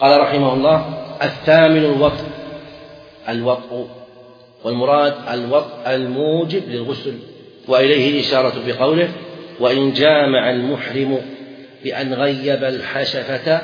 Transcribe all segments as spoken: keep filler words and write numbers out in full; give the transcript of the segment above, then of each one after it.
قال رحمه الله: الثامن الوطء. الوطء والمراد الوطء الموجب للغسل، وإليه الإشارة بقوله: وإن جامع المحرم بأن غيب الحشفة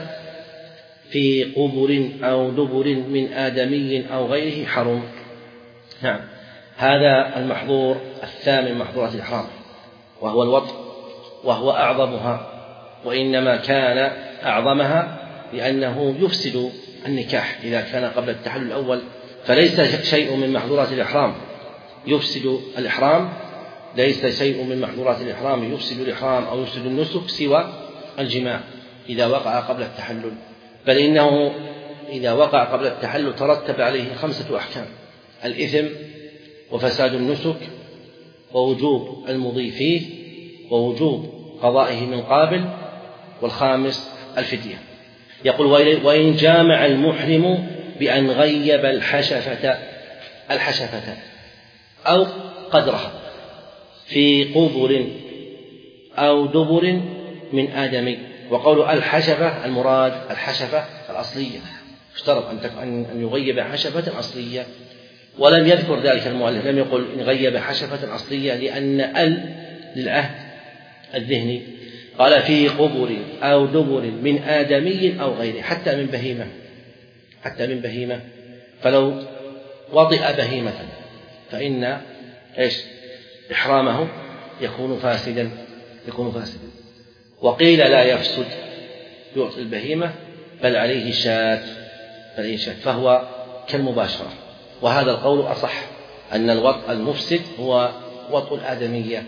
في قبر أو دبر من آدمي أو غيره حرم. نعم، هذا المحظور الثامن محظورات الإحرام، وهو الوطء، وهو أعظمها، وإنما كان أعظمها لأنه يفسد النكاح إذا كان قبل التحلل الأول، فليس شيء من محظورات الإحرام يفسد الإحرام، ليس شيء من محظورات الإحرام يفسد الإحرام أو يفسد النسك سوى الجماع إذا وقع قبل التحلل، بل إنه إذا وقع قبل التحلل ترتب عليه خمسة أحكام: الإثم، وفساد النسك، ووجوب المضي فيه، ووجوب قضائه من قابل، والخامس الفدية. يقول: وإن جامع المحرم بأن غيب الحشفة الحشفة أو قدرها في قبر أو دبر من آدمي. وقول الحشفة المراد الحشفة الأصلية، اشترط أن يغيب حشفة أصلية، ولم يذكر ذلك المؤلف، لم يقل إن غيب حشفة أصلية لأن ال للعهد الذهني. قال: في قبر أو دبر من آدمي أو غيره، حتى من بهيمة، حتى من بهيمة، فلو وطئ بهيمة فإن إيش إحرامه يكون فاسدا يكون فاسدا وقيل لا يفسد يعطي البهيمة بل عليه شاة عليه شاة فهو كالمباشرة. وهذا القول أصح، أن الوطء المفسد هو وطء الآدمية،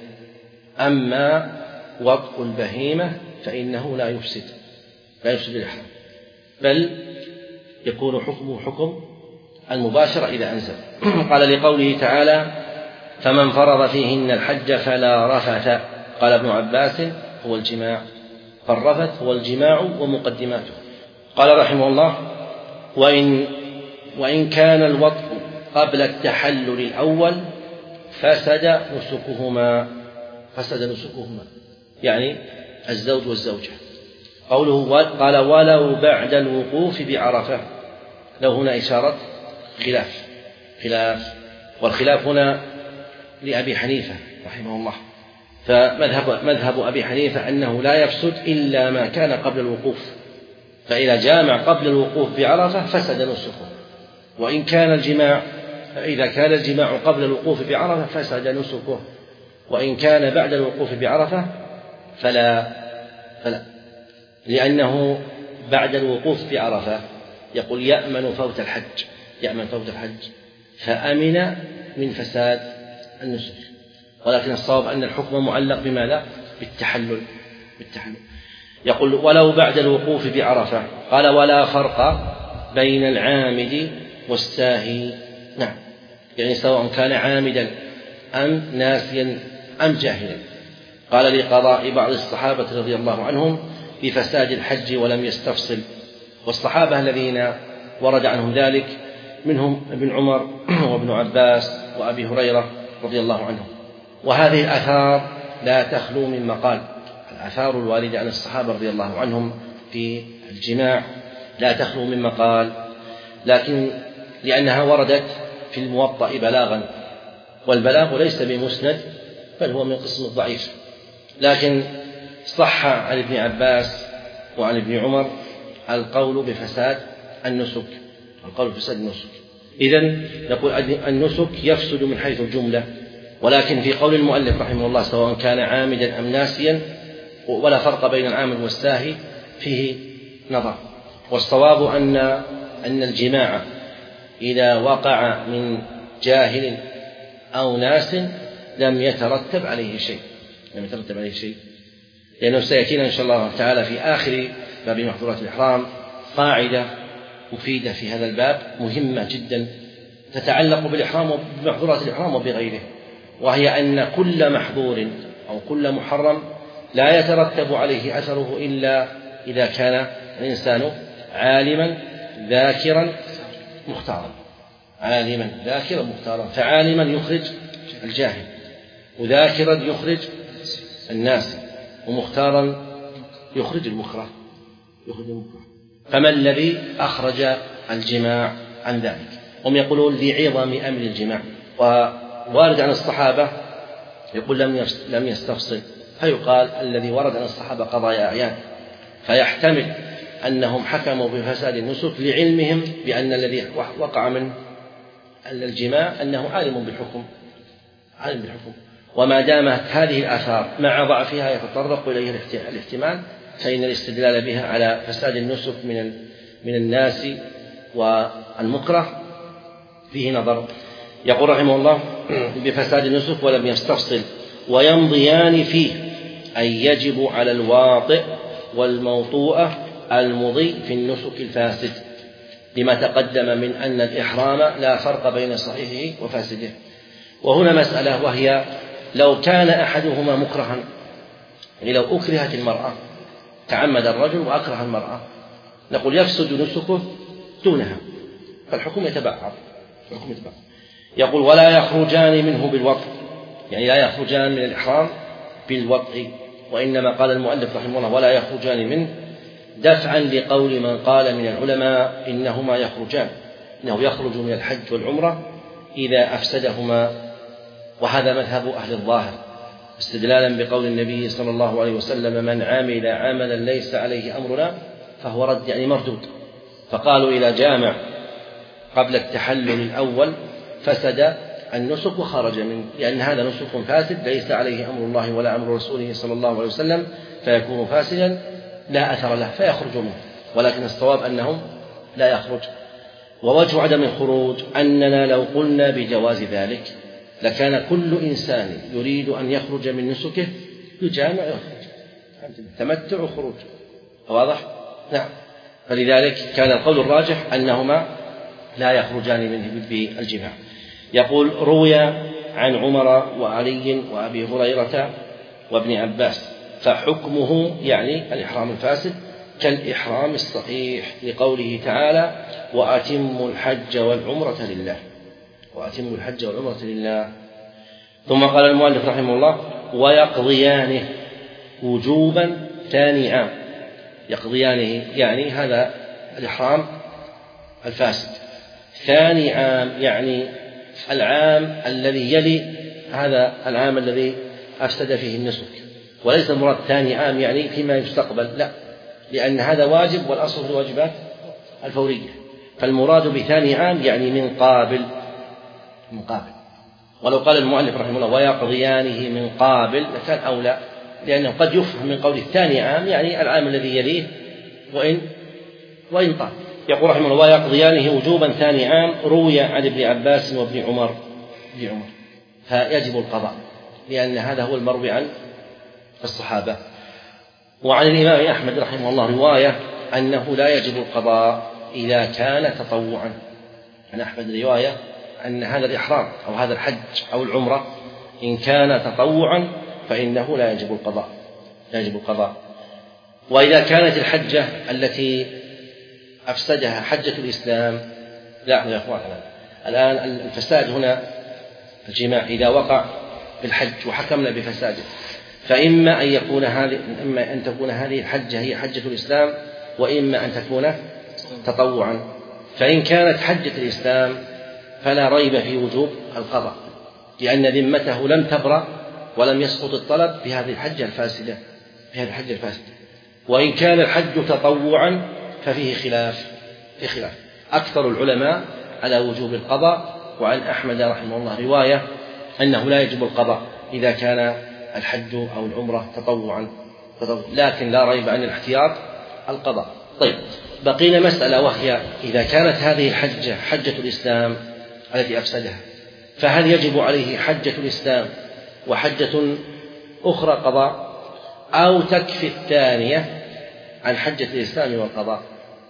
أما وطء البهيمة فإنه لا يفسد لا يفسد الإحرام، بل يكون حكمه حكم المباشرة إذا أنزل. قال: لقوله تعالى: فمن فرض فيهن الحج فلا رفث. قال ابن عباس: هو الجماع، فالرفث هو الجماع ومقدماته. قال رحمه الله: وإن, وإن كان الوطء قبل التحلل الأول فسد نسكهما فسد نسكهما يعني الزوج والزوجة. قوله قال: ولو بعد الوقوف بعرفة، لو هنا إشارة خلاف خلاف والخلاف هنا لأبي حنيفة رحمه الله، فمذهب مذهب أبي حنيفة أنه لا يفسد إلا ما كان قبل الوقوف، فإذا جامع قبل الوقوف بعرفة فسد نسكه، وإن كان الجماع فإذا كان الجماع قبل الوقوف بعرفة فسد نسكه، وإن كان بعد الوقوف بعرفة فلا فلا لأنه بعد الوقوف بعرفة يقول: يأمن فوت الحج يأمن فوت الحج فأمن من فساد النسك. ولكن الصواب أن الحكم معلق بماذا؟ بالتحلل بالتحلل يقول: ولو بعد الوقوف بعرفة. قال: ولا فرق بين العامد والساهي. نعم، يعني سواء كان عامدا أم ناسيا أم جاهلا. قال: لقضاء بعض الصحابة رضي الله عنهم بفساد الحج ولم يستفصل، والصحابة الذين ورد عنهم ذلك منهم ابن عمر وابن عباس وأبي هريرة رضي الله عنهم. وهذه الآثار لا تخلو من مقال، الآثار الواردة عن الصحابة رضي الله عنهم في الجماع لا تخلو من مقال، لكن لأنها وردت في الموطأ بلاغا، والبلاغ ليس بمسند بل هو من قسم الضعيف، لكن صح عن ابن عباس وعن ابن عمر القول بفساد النسك القول بفساد النسك. إذن نقول النسك يفسد من حيث الجملة، ولكن في قول المؤلف رحمه الله سواء كان عامدا أم ناسيا ولا فرق بين العامد والساهي فيه نظر. والصواب أن أن الجماع إذا وقع من جاهل أو ناس لم يترتب عليه شيء لم يترتب عليه شيء لأنه سيأتينا إن شاء الله تعالى في آخر باب محظورات الإحرام قاعدة مفيدة في هذا الباب مهمة جدا تتعلق بالإحرام وبمحظورات الإحرام وبغيره، وهي أن كل محظور أو كل محرم لا يترتب عليه أثره إلا إذا كان الإنسان عالما ذاكرا مختارا عالما ذاكرا مختارا فعالما يخرج الجاهل، وذاكرا يخرج الناس، ومختارا يخرج المكره يخرج المكره فما الذي أخرج الجماع عن ذلك؟ هم يقولون لعظم أمر الجماع، ووارد عن الصحابة يقول لم يستفصل، فيقال الذي ورد عن الصحابة قضايا أعيان، فيحتمل أنهم حكموا بفساد النسك لعلمهم بأن الذي وقع من الجماع أنه عالم بالحكم عالم بالحكم وما دامت هذه الآثار مع ضعفها يتطرق إليه الاحتمال، فإن الاستدلال بها على فساد النسك من من الناس والمكره فيه نظر. يقول رحمه الله بفساد النسك ولم يستفصل ويمضيان فيه، أي يجب على الواطئ والموطوءة المضي في النسك الفاسد، لما تقدم من أن الإحرام لا فرق بين صحيحه وفاسده. وهنا مسألة، وهي لو كان أحدهما مكرها، يعني لو أكرهت المرأة، تعمد الرجل وأكره المرأة، نقول يفسد نسكه دونها، فالحكم يتبعض. يقول ولا يخرجان منه بالوطء، يعني لا يخرجان من الإحرام بالوطء، وإنما قال المؤلف رحمه الله ولا يخرجان منه دفعا لقول من قال من العلماء إنهما يخرجان، إنه يخرج من الحج والعمرة إذا أفسدهما، وهذا مذهب أهل الظاهر، استدلالا بقول النبي صلى الله عليه وسلم من عمل عملا ليس عليه أمرنا فهو رد، يعني مردود. فقالوا إذا جامع قبل التحلل الأول فسد النسك وخرج منه، لأن هذا نسك فاسد ليس عليه أمر الله ولا أمر رسوله صلى الله عليه وسلم، فيكون فاسدا لا أثر له فيخرج منه، ولكن الصواب أنه لا يخرج. ووجه عدم الخروج أننا لو قلنا بجواز ذلك لكان كل إنسان يريد أن يخرج من نسكه يجامع يخرج، تمتع وخروج، واضح؟ نعم. فلذلك كان القول الراجح أنهما لا يخرجان منه بالجماع. يقول روي عن عمر وعلي وأبي هريرة وابن عباس فحكمه يعني الإحرام الفاسد كالإحرام الصحيح، لقوله تعالى وأتموا الحج والعمرة لله، وأتموا الحج والعمرة لله. ثم قال المؤلف رحمه الله ويقضيانه وجوبا ثاني عام، يقضيانه يعني هذا الإحرام الفاسد ثاني عام، يعني العام الذي يلي هذا العام الذي أفسد فيه النسك، وليس المراد ثاني عام يعني فيما يستقبل، لا، لأن هذا واجب والأصل في الواجبات الفورية، فالمراد بثاني عام يعني من قابل من قابل. ولو قال المؤلف رحمه الله ويقضيانه من قابل لكان أولى، لأنه قد يفهم من قول الثاني عام يعني العام الذي يليه وإن وإن طال. يقول رحمه الله ويقضيانه وجوبا ثاني عام، روي عن ابن عباس وابن عمر ابن عمر فيجب القضاء، لأن هذا هو المروي عن الصحابة. وعن الإمام أحمد رحمه الله رواية أنه لا يجب القضاء إذا كان تطوعا، عن أحمد رواية أن هذا الإحرام أو هذا الحج أو العمرة إن كان تطوعا فإنه لا يجب القضاء لا يجب القضاء. وإذا كانت الحجة التي أفسدها حجة الإسلام، لا يا أخوان الآن الفساد هنا الجماع إذا وقع بالحج وحكمنا بفساده، فإما أن يكون هذه إما أن تكون هذه الحجة هي حجة الإسلام، وإما أن تكون تطوعا. فإن كانت حجة الإسلام فلا ريب في وجوب القضاء، لأن ذمته لم تبرأ ولم يسقط الطلب بهذه الحجة الفاسدة بهذه الحجة الفاسدة. وإن كان الحج تطوعا ففيه خلاف في خلاف أكثر العلماء على وجوب القضاء، وعن أحمد رحمه الله رواية أنه لا يجب القضاء إذا كان الحج أو العمرة تطوعا، لكن لا ريب أن الاحتياط القضاء. طيب بقينا مسألة، وهي إذا كانت هذه الحجة حجة الإسلام التي أفسدها، فهل يجب عليه حجة الإسلام وحجة أخرى قضاء، أو تكفي الثانية عن حجة الإسلام والقضاء؟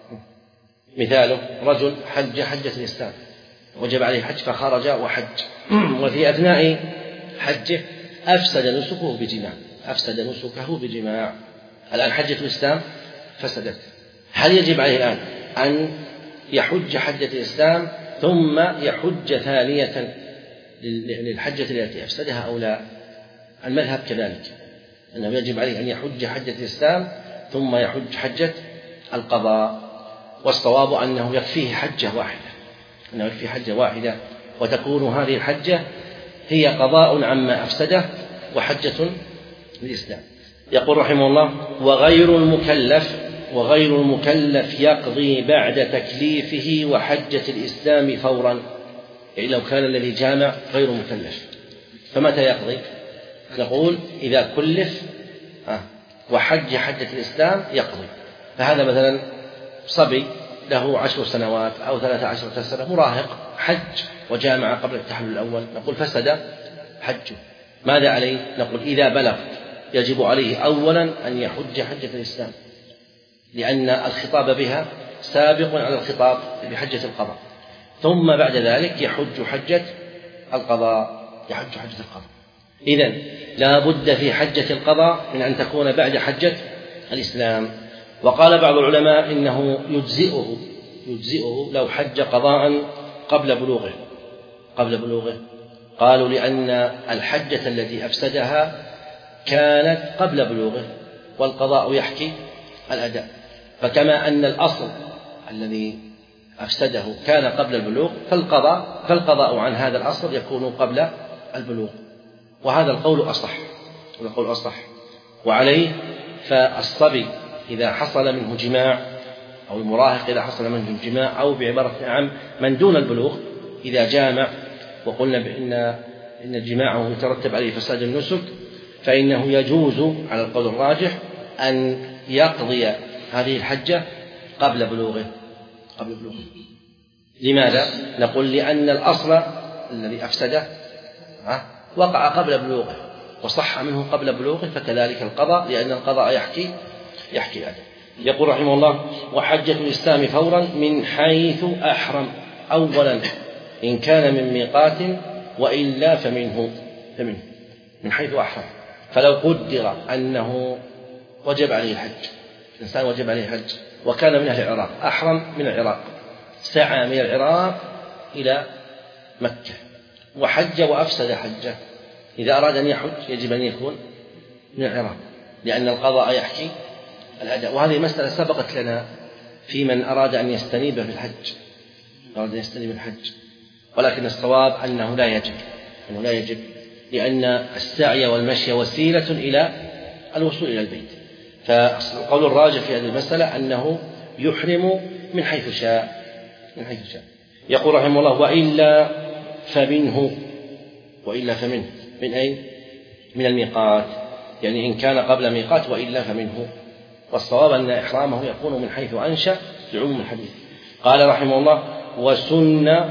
مثاله رجل حج حجة الإسلام وجب عليه حج فخرج وحج، وفي أثناء حجه أفسد نسكه بجماع أفسد نسكه بجماع الآن حجة الإسلام فسدت، هل يجب عليه الآن أن يحج حجة الإسلام ثم يحج ثانية للحجة التي أفسدها أو لا؟ المذهب كذلك، أنه يجب عليه أن يحج حجة الإسلام ثم يحج حجة القضاء. والصواب أنه يكفيه حجة واحدة أنه يكفيه حجة واحدة وتكون هذه الحجة هي قضاء عما أفسده وحجة للإسلام. يقول رحمه الله: وغير المكلف وغير المكلف يقضي بعد تكليفه وحجة الإسلام فورا. يعني لو كان الذي جامع غير مكلف فمتى يقضي؟ نقول إذا كلف وحج حجة الإسلام يقضي. فهذا مثلا صبي له عشر سنوات أو ثلاث عشرة سنة مراهق حج وجامع قبل التحلل الأول، نقول فسد حجه. ماذا عليه؟ نقول إذا بلغ يجب عليه أولا أن يحج حجة الإسلام، لأن الخطاب بها سابق على الخطاب بحجة القضاء، ثم بعد ذلك يحج حجة القضاء يحج حجة القضاء. إذن لا بد في حجة القضاء من أن تكون بعد حجة الإسلام. وقال بعض العلماء إنه يجزئه يجزئه لو حج قضاء قبل بلوغه قبل بلوغه قالوا لأن الحجة التي أفسدها كانت قبل بلوغه والقضاء يحكي الأداء، فكما أن الأصل الذي أفسده كان قبل البلوغ فالقضاء فالقضاء عن هذا الأصل يكون قبل البلوغ، وهذا القول أصح القول أصح وعليه فالصبي إذا حصل منه جماع أو المراهق إذا حصل منه جماع أو بعبارة عام من دون البلوغ إذا جامع وقلنا بأن إن جماعه يترتب عليه فساد النسك، فإنه يجوز على القول الراجح أن يقضي هذه الحجة قبل بلوغه قبل بلوغه. لماذا؟ نقول لأن الأصل الذي أفسده وقع قبل بلوغه وصح منه قبل بلوغه، فكذلك القضاء لأن القضاء يحكي يحكي هذا. يقول رحمه الله: وحجة الإسلام فورا من حيث أحرم أولا إن كان من ميقات وإلا فمنه فمنه من حيث أحرم. فلو قدر أنه وجب عليه الحج، الإنسان وجب عليه الحج وكان من أهل العراق، أحرم من العراق، سعى من العراق إلى مكة وحج وأفسد حجه، إذا أراد أن يحج يجب أن يكون من العراق لأن القضاء يحكي الأداء. وهذه مسألة سبقت لنا في من أراد أن يستنيب في الحج أراد أن يستنيب الحج ولكن الصواب أنه لا يجب أنه لا يجب لأن السعي والمشي وسيلة إلى الوصول إلى البيت. فالقول الراجح في هذه المسألة أنه يحرم من حيث شاء من حيث شاء. يقول رحمه الله: وإلا فمنه وإلا فمنه من أين؟ من الميقات، يعني إن كان قبل ميقات وإلا فمنه. والصواب أن إحرامه يكون من حيث أنشأ لعموم الحديث. قال رحمه الله: وسن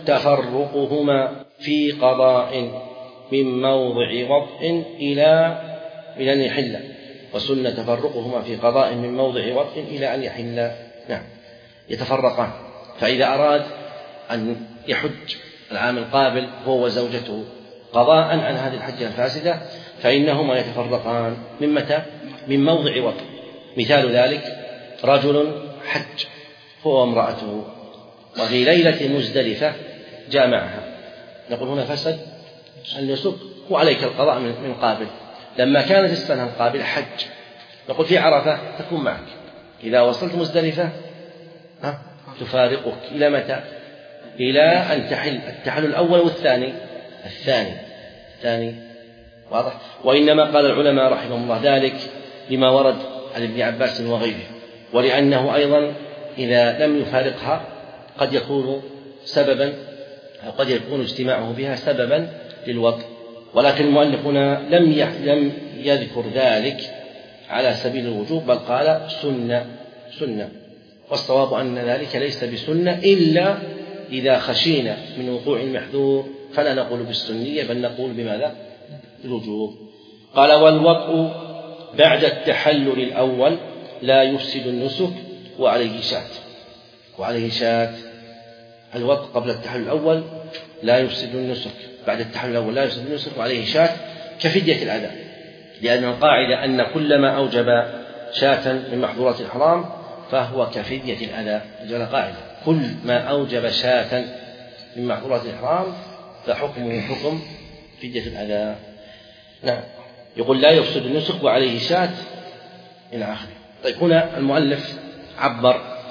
تفرقهما في قضاء من موضع وطء إلى إلى أن يحل وسن تفرقهما في قضاء من موضع وطء إلى أن يحل. نعم، يتفرقان. فإذا أراد أن يحج العام القابل هو وزوجته قضاء عن هذه الحجة الفاسدة فإنهما يتفرقان من متى؟ من موضع وطء. مثال ذلك رجل حج هو وامرأته وفي ليلة مزدلفة جامعها، نقول هنا فسد النسك وعليك القضاء من قابل. لما كانت السنة القابلة حج، نقول في عرفة تكون معك، إذا وصلت مزدلفة ها تفارقك إلى متى؟ إلى أن تحل التحلل الأول والثاني الثاني الثاني واضح. وإنما قال العلماء رحمهم الله ذلك لما ورد عن ابن عباس وغيره، ولأنه أيضا إذا لم يفارقها قد يكون سببا أو قد يكون اجتماعه بها سببا للوطء. ولكن المؤلف هنا لم لم يذكر ذلك على سبيل الوجوب بل قال سنة سنة والصواب أن ذلك ليس بسنة إلا إذا خشينا من وقوع المحذور فلا نقول بالسنية بل نقول بماذا؟ بالوجوب. قال: والوطء بعد التحلل الأول لا يفسد النسك وعليه شاة وعليه شاة الوطء قبل التحلل الأول لا يفسد النسك، بعد التحلل الأول لا يفسد النسك وعليه شاة كفدية الأداء، لأن القاعدة أن كل ما أوجب شاة من محظورات الحرام فهو كفدية الأداء. جل قاعدة كل ما أوجب شاة من محظورات الحرام فحكمه حكم فدية الأداء. نعم، يقول لا يفسد النسك وعليه شاة إلى آخره. طيب هنا المؤلف عبر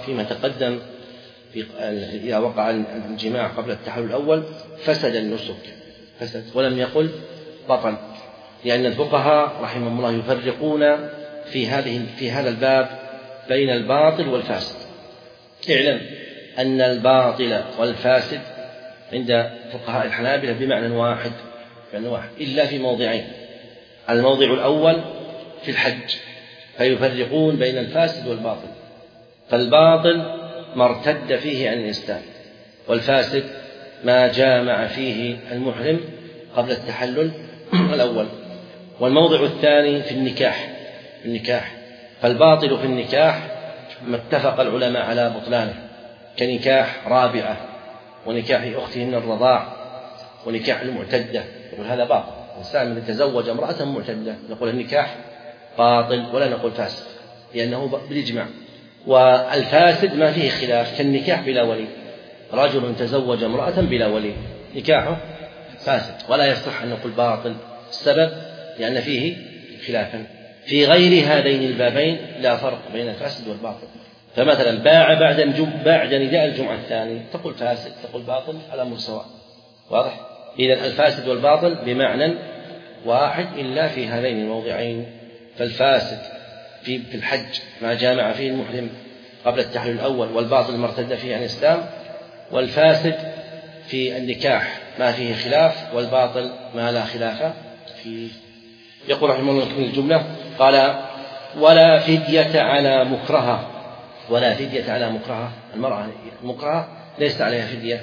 فيما تقدم في إذا وقع الجماع قبل التحلل الأول فسد النسك، فسد، ولم يقل بطل، لأن الفقهاء رحمهم الله يفرقون في هذه في هذا الباب بين الباطل والفاسد. اعلم أن الباطل والفاسد عند فقهاء الحنابلة بمعنى واحد، بمعنى واحد إلا في موضعين. الموضع الأول في الحج، فيفرقون بين الفاسد والباطل، فالباطل ما ارتد فيه عن الإسلام، والفاسد ما جامع فيه المحرم قبل التحلل الأول. والموضع الثاني في النكاح، في النكاح فالباطل في النكاح ما اتفق العلماء على بطلانه، كنكاح رابعة ونكاح أخته من الرضاع ونكاح المعتدة، يقول هذا باطل. الإنسان الذي تزوج امرأة معتدة نقول النكاح باطل ولا نقول فاسد، لأنه بالإجماع. والفاسد ما فيه خلاف، كالنكاح بلا ولي، رجل تزوج امرأة بلا ولي نكاحه فاسد ولا يصح أن نقول باطل. السبب لأن فيه خلافا. في غير هذين البابين لا فرق بين الفاسد والباطل. فمثلا باع بعد الجم... بعد نداء الجمعة الثاني تقول فاسد تقول باطل على مستوى واضح. إذن الفاسد والباطل بمعنى واحد إلا في هذين الموضعين. فالفاسد في في الحج ما جامع فيه المحرم قبل التحلل الأول، والباطل ما ارتد فيه عن الإسلام. والفاسد في النكاح ما فيه خلاف، والباطل ما لا خلاف فيه. يقول رحمه الله في الجملة قال ولا فدية على مكرهة، ولا فدية على مكرهة. المرأة المكرهة ليس عليها فدية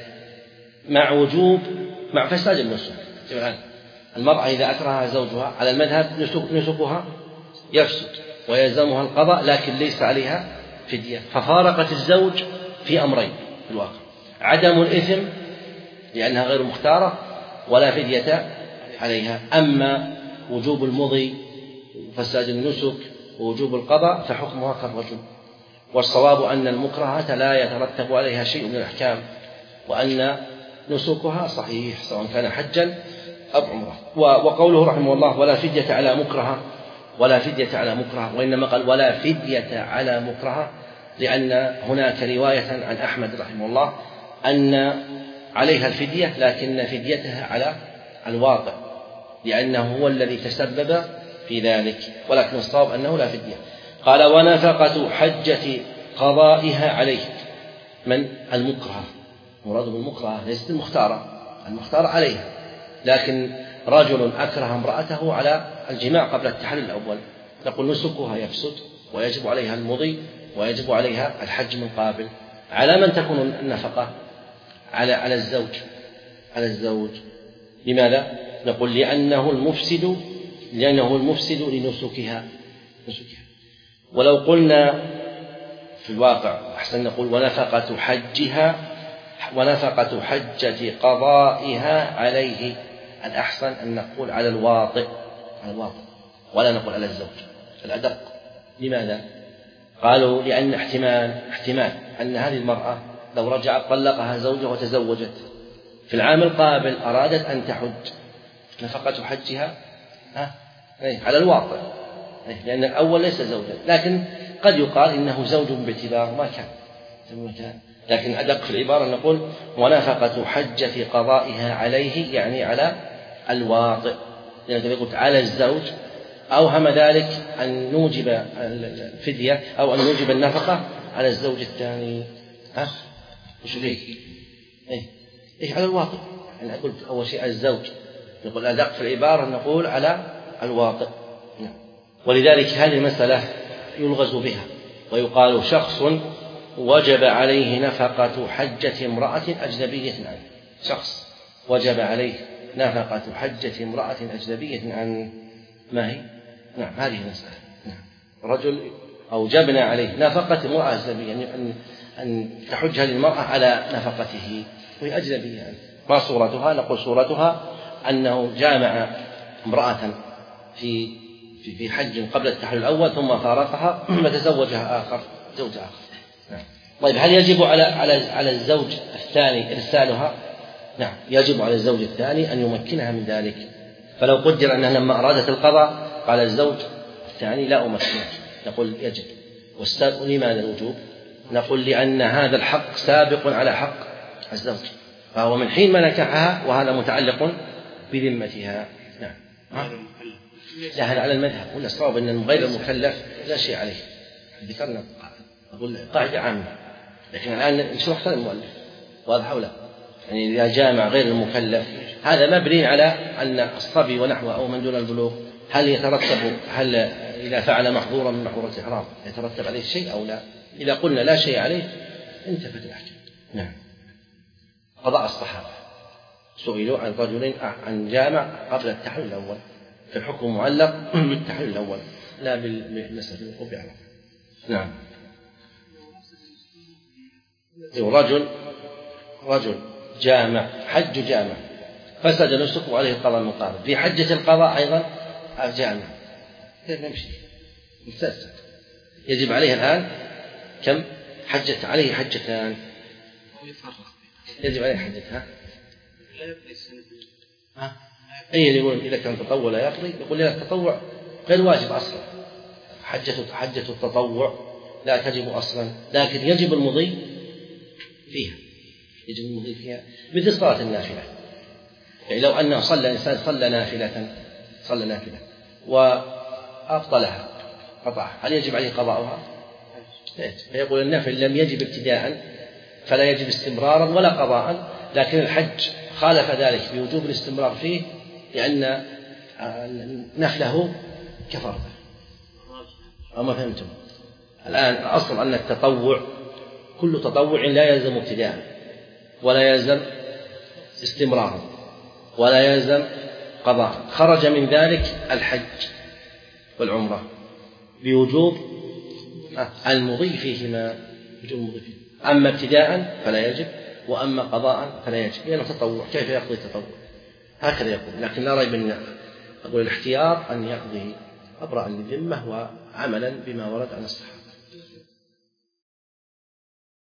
مع وجوب مع فساد النسك. المرأة إذا أكرهها زوجها على المذهب نسكها يفسد ويلزمها القضاء، لكن ليس عليها فدية. ففارقت الزوج في أمرين في الواقع: عدم الإثم لأنها غير مختارة ولا فدية عليها. أما وجوب المضي وفساد النسك ووجوب القضاء فحكمها كالرجل. والصواب أن المكرهة لا يترتب عليها شيء من الأحكام، وأن نسكها صحيح سواء كان حجا أو عمره. وقوله رحمه الله ولا فدية على مكرهة، ولا فدية على مكرهة، وإنما قال ولا فدية على مكرهة لأن هناك رواية عن أحمد رحمه الله أن عليها الفدية لكن فديتها على الواقع لأنه هو الذي تسبب في ذلك، ولكن الصواب أنه لا فدية. قال ونفقة حجة قضائها عليه. من المكره؟ مراد بالمكره ليست المختارة، المختارة عليها، لكن رجل أكره امرأته على الجماع قبل التحلل الأول نقول نسكها يفسد ويجب عليها المضي ويجب عليها الحج من قابل. على من تكون النفقة؟ على على الزوج، على الزوج. لماذا؟ نقول لأنه المفسد، لأنه المفسد لنسكها، نسكها. ولو قلنا في الواقع أحسن نقول ونفقة حجها، ونفقة حجة قضائها عليه. الأحسن أن نقول على الواطئ، على الواطئ ولا نقول على الزوج، الأدق. لماذا؟ قالوا لأن احتمال احتمال أن هذه المرأة لو رجعت طلقها زوجها وتزوجت في العام القابل أرادت أن تحج، نفقة حجها ها على الواطئ، لأن الأول ليس زوجا، لكن قد يقال إنه زوج باعتبار ما كان، لكن أدق في العبارة نقول ونفقة حجة قضائها عليه، يعني على الواطئ، لأنك يعني قلت على الزوج أوهم ذلك أن نوجب الفدية أو أن نوجب النفقة على الزوج الثاني. ها وش ليه؟ إيه إيه على الواطئ. أنا قلت أول شيء على الزوج، نقول أدق في العبارة نقول على الواطئ. ولذلك هذه المسألة يلغز بها ويقال شخص وجب عليه نفقة حجة امرأة أجنبية عنه، شخص وجب عليه نفقة حجة امرأة أجنبية عنه، ما هي؟ نعم هذه المسألة. نعم. رجل أوجبنا عليه نفقة امرأة أجنبية، يعني أن أن تحج هذه المرأة على نفقته وهي أجنبية عنه. ما صورتها؟ نقول صورتها أنه جامع امرأة في في في حج قبل التحلل الأول ثم فارقها وتزوجها آخر زوج آخر. نعم. طيب هل يجب على على على الزوج الثاني إرسالها؟ نعم يجب على الزوج الثاني أن يمكنها من ذلك. فلو قدر أنها لما أرادت القضاء قال الزوج الثاني لا أمكنك، نقول يجب. والسبب لماذا الوجوب؟ نقول لأن هذا الحق سابق على حق الزوج، فهو من حين ما نكحها وهذا متعلق بذمتها. نعم. لا هذا على المذهب، ولا الصواب أن غير المكلف لا شيء عليه. ذكرنا أقول قاعدة عامة، لكن الآن نشرح اختار المؤلف واضح ولا؟ يعني إذا جامع غير المكلف هذا مبني على أن الصبي ونحوه أو من دون البلوغ هل يترتب هل إذا فعل محظورا من محظورات الإحرام يترتب عليه شيء أو لا؟ إذا قلنا لا شيء عليه انتفت الأحكام. نعم. قضاء الصحابة سئلوا عن رجل عن جامع قبل التحلل الأول، فالحكم معلق بالتحلل الأول لا بالمسألة الوقوف بعرفة. نعم. رجل رجل جامع حج جامع فسد نسكه وعليه القضاء المقارن، في حجة القضاء أيضا جامع كيف نمشي؟ مستسد يجب عليه الآن كم حجة؟ عليه حجتان يجب عليه حجتها. ها؟ أي اللي يقول إذا كان تطوع لا يقضي، يقول لا التطوع غير واجب أصلا، حجة حجة التطوع لا تجب أصلا، لكن يجب المضي فيها، يجب المضي فيها مثل صلاة النافلة. يعني لو أنه صلى إنسان صلى نافلة صلى نافلة وأبطلها قطعها، هل يجب عليه قضاؤها؟ فيقول النافل لم يجب ابتداء فلا يجب استمرارا ولا قضاء، لكن الحج خالف ذلك بوجوب الاستمرار فيه لأن نفله كفرته. أما فهمتم؟ الآن الأصل أن التطوع كل تطوع لا يلزم ابتداء ولا يلزم استمرارا ولا يلزم قضاء، خرج من ذلك الحج والعمرة بوجوب المضي فيهما، وجوب المضي فيه. أما ابتداء فلا يجب، وأما قضاء فلا يجب، لأنه تطوع كيف يقضي التطوع؟ هكذا يقول، لكن لا ريب أن أقول الاحتياط أن يقضي أبرأ للذمة وعملا بما ورد عن الصحابة.